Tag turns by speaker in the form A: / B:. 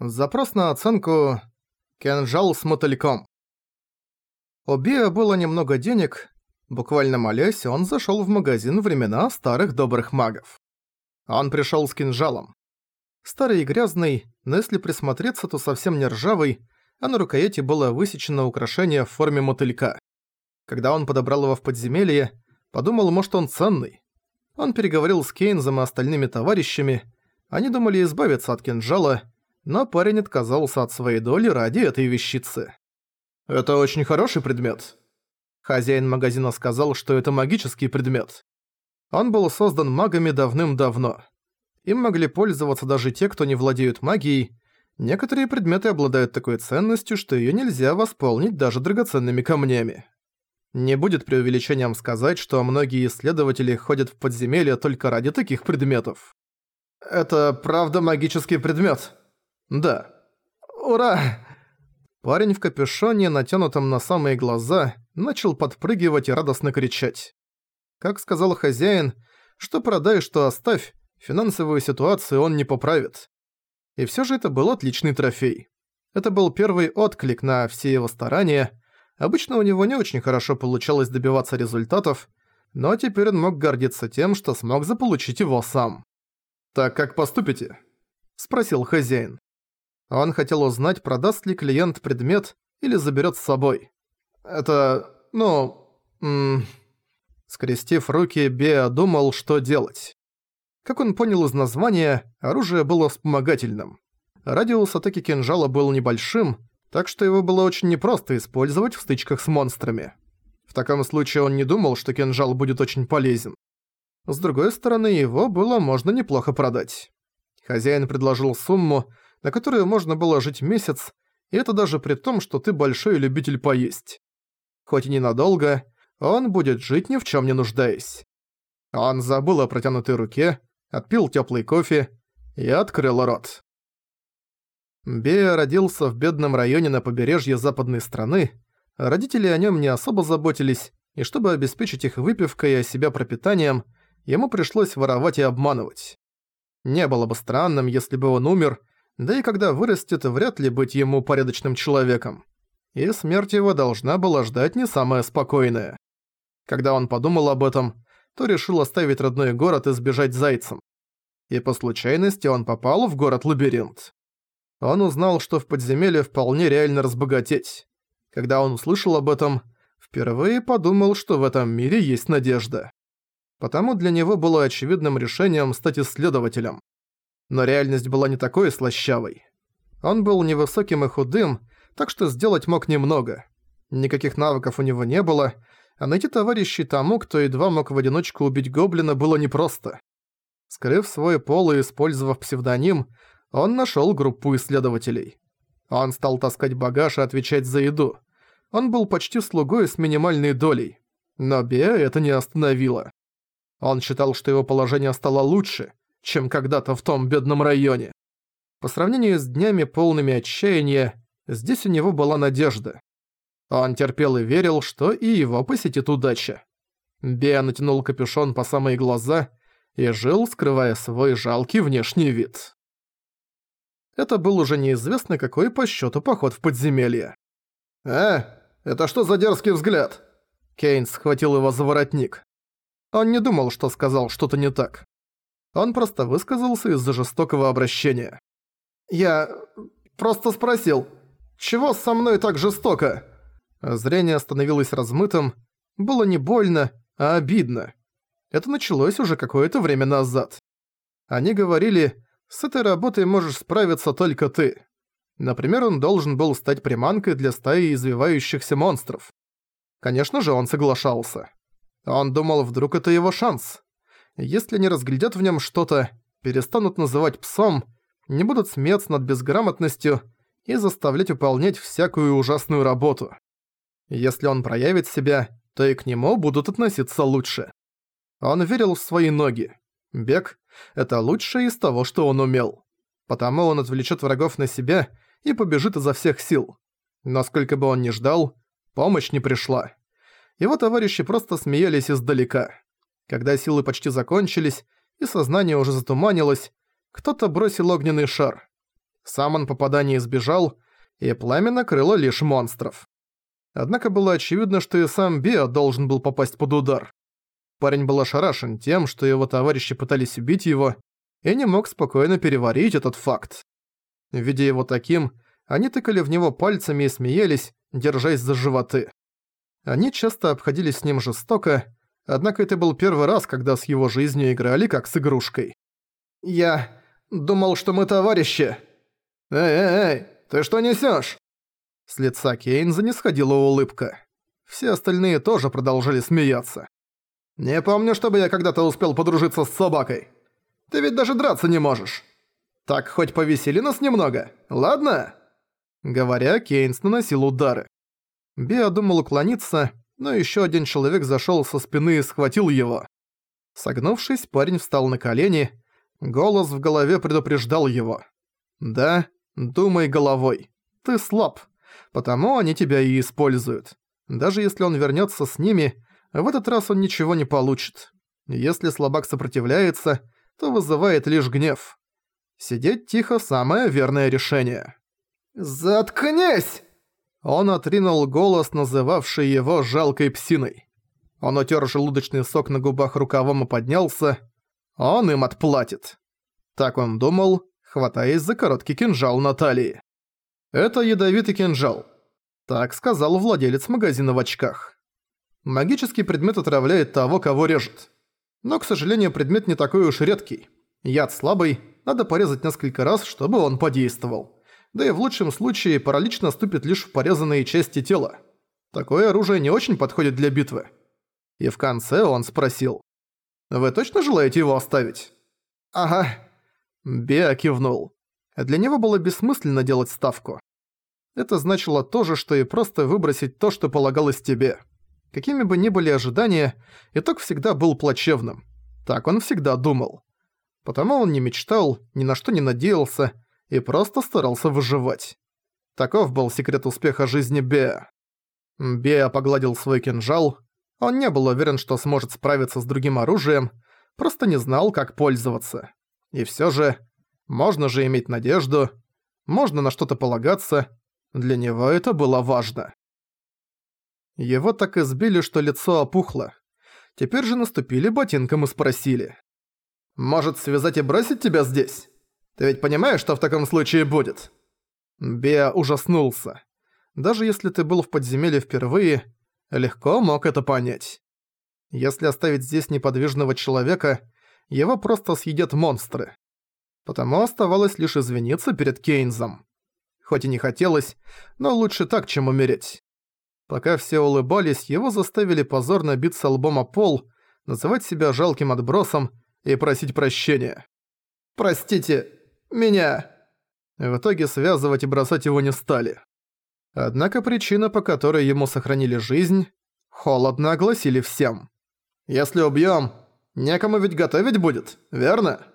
A: Запрос на оценку «Кинжал с мотыльком». У Биа было немного денег. Буквально молясь, он зашёл в магазин времена старых добрых магов. Он пришёл с кинжалом. Старый и грязный, но если присмотреться, то совсем не ржавый, а на рукояти было высечено украшение в форме мотылька. Когда он подобрал его в подземелье, подумал, может, он ценный. Он переговорил с Кейнзом и остальными товарищами. Они думали избавиться от кинжала, но парень отказался от своей доли ради этой вещицы. «Это очень хороший предмет». Хозяин магазина сказал, что это магический предмет. Он был создан магами давным-давно. Им могли пользоваться даже те, кто не владеют магией. Некоторые предметы обладают такой ценностью, что её нельзя восполнить даже драгоценными камнями. Не будет преувеличением сказать, что многие исследователи ходят в подземелья только ради таких предметов. «Это правда магический предмет?» «Да». «Ура!» Парень в капюшоне, натянутом на самые глаза, начал подпрыгивать и радостно кричать. Как сказал хозяин, что продай, что оставь, финансовую ситуацию он не поправит. И всё же это был отличный трофей. Это был первый отклик на все его старания. Обычно у него не очень хорошо получалось добиваться результатов, но теперь он мог гордиться тем, что смог заполучить его сам. «Так как поступите?» – спросил хозяин. Он хотел узнать, продаст ли клиент предмет или заберет с собой. Скрестив руки, Беа думал, что делать. Как он понял из названия, оружие было вспомогательным. Радиус атаки кинжала был небольшим, так что его было очень непросто использовать в стычках с монстрами. В таком случае он не думал, что кинжал будет очень полезен. С другой стороны, его было можно неплохо продать. Хозяин предложил сумму, на которую можно было жить месяц, и это даже при том, что ты большой любитель поесть. Хоть и ненадолго, он будет жить ни в чем не нуждаясь. Он забыл о протянутой руке, отпил теплый кофе и открыл рот. Беа родился в бедном районе на побережье западной страны, родители о нем не особо заботились, и чтобы обеспечить их выпивкой и себя пропитанием, ему пришлось воровать и обманывать. Не было бы странным, если бы он умер, да и когда вырастет, вряд ли быть ему порядочным человеком. И смерть его должна была ждать не самая спокойная. Когда он подумал об этом, то решил оставить родной город и сбежать зайцем. И по случайности он попал в город-лабиринт. Он узнал, что в подземелье вполне реально разбогатеть. Когда он услышал об этом, впервые подумал, что в этом мире есть надежда. Потому для него было очевидным решением стать исследователем. Но реальность была не такой слащавой. Он был невысоким и худым, так что сделать мог немного. Никаких навыков у него не было, а найти товарищей тому, кто едва мог в одиночку убить гоблина, было непросто. Скрыв свой пол и использовав псевдоним, он нашёл группу исследователей. Он стал таскать багаж и отвечать за еду. Он был почти слугой с минимальной долей. Но Беа это не остановило. Он считал, что его положение стало лучше, чем когда-то в том бедном районе. По сравнению с днями, полными отчаяния, здесь у него была надежда. Он терпел и верил, что и его посетит удача. Беа натянул капюшон по самые глаза и жил, скрывая свой жалкий внешний вид. Это был уже неизвестно какой по счету поход в подземелье. Это что за дерзкий взгляд?» Кейн схватил его за воротник. Он не думал, что сказал что-то не так. Он просто высказался из-за жестокого обращения. «Я просто спросил, чего со мной так жестоко?» Зрение становилось размытым. Было не больно, а обидно. Это началось уже какое-то время назад. Они говорили, с этой работой можешь справиться только ты. Например, он должен был стать приманкой для стаи извивающихся монстров. Конечно же, он соглашался. Он думал, вдруг это его шанс. Если не разглядят в нем что-то, перестанут называть псом, не будут смеяться над безграмотностью и заставлять выполнять всякую ужасную работу. Если он проявит себя, то и к нему будут относиться лучше. Он верил в свои ноги. Бег – это лучшее из того, что он умел. Потому он отвлечет врагов на себя и побежит изо всех сил. Но сколько бы он ни ждал, помощь не пришла. Его товарищи просто смеялись издалека. Когда силы почти закончились и сознание уже затуманилось, кто-то бросил огненный шар. Сам он попадания избежал, и пламя накрыло лишь монстров. Однако было очевидно, что и сам Беа должен был попасть под удар. Парень был ошарашен тем, что его товарищи пытались убить его, и не мог спокойно переварить этот факт. Видя его таким, они тыкали в него пальцами и смеялись, держась за животы. Они часто обходились с ним жестоко, однако это был первый раз, когда с его жизнью играли как с игрушкой. «Я думал, что мы товарищи!» «Эй, ты что несёшь?» С лица Кейнза не сходила улыбка. Все остальные тоже продолжали смеяться. «Не помню, чтобы я когда-то успел подружиться с собакой. Ты ведь даже драться не можешь. Так хоть повесели нас немного, ладно?» Говоря, Кейнс наносил удары. Беа думал уклониться, но ещё один человек зашёл со спины и схватил его. Согнувшись, парень встал на колени. Голос в голове предупреждал его. «Да, думай головой. Ты слаб, потому они тебя и используют. Даже если он вернётся с ними, в этот раз он ничего не получит. Если слабак сопротивляется, то вызывает лишь гнев. Сидеть тихо – самое верное решение». «Заткнись!» Он отринул голос, называвший его жалкой псиной. Он утер желудочный сок на губах рукавом и поднялся. Он им отплатит. Так он думал, хватаясь за короткий кинжал на талии. «Это ядовитый кинжал», – так сказал владелец магазина в очках. Магический предмет отравляет того, кого режет. Но, к сожалению, предмет не такой уж редкий. Яд слабый, надо порезать несколько раз, чтобы он подействовал. Да и в лучшем случае паралич наступит лишь в порезанные части тела. Такое оружие не очень подходит для битвы. И в конце он спросил: «Вы точно желаете его оставить?» «Ага». Беа кивнул. Для него было бессмысленно делать ставку. Это значило то же, что и просто выбросить то, что полагалось тебе. Какими бы ни были ожидания, итог всегда был плачевным. Так он всегда думал. Потому он не мечтал, ни на что не надеялся и просто старался выживать. Таков был секрет успеха жизни Беа. Беа погладил свой кинжал. Он не был уверен, что сможет справиться с другим оружием, просто не знал, как пользоваться. И всё же, можно же иметь надежду, можно на что-то полагаться. Для него это было важно. Его так избили, что лицо опухло. Теперь же наступили ботинком и спросили: «Может, связать и бросить тебя здесь? Ты ведь понимаешь, что в таком случае будет?» Беа ужаснулся. Даже если ты был в подземелье впервые, легко мог это понять. Если оставить здесь неподвижного человека, его просто съедят монстры. Потому оставалось лишь извиниться перед Кейнзом. Хоть и не хотелось, но лучше так, чем умереть. Пока все улыбались, его заставили позорно биться лбом о пол, называть себя жалким отбросом и просить прощения. «Простите меня!» В итоге связывать и бросать его не стали. Однако причина, по которой ему сохранили жизнь, холодно огласили всем. «Если убьём, некому ведь готовить будет, верно?»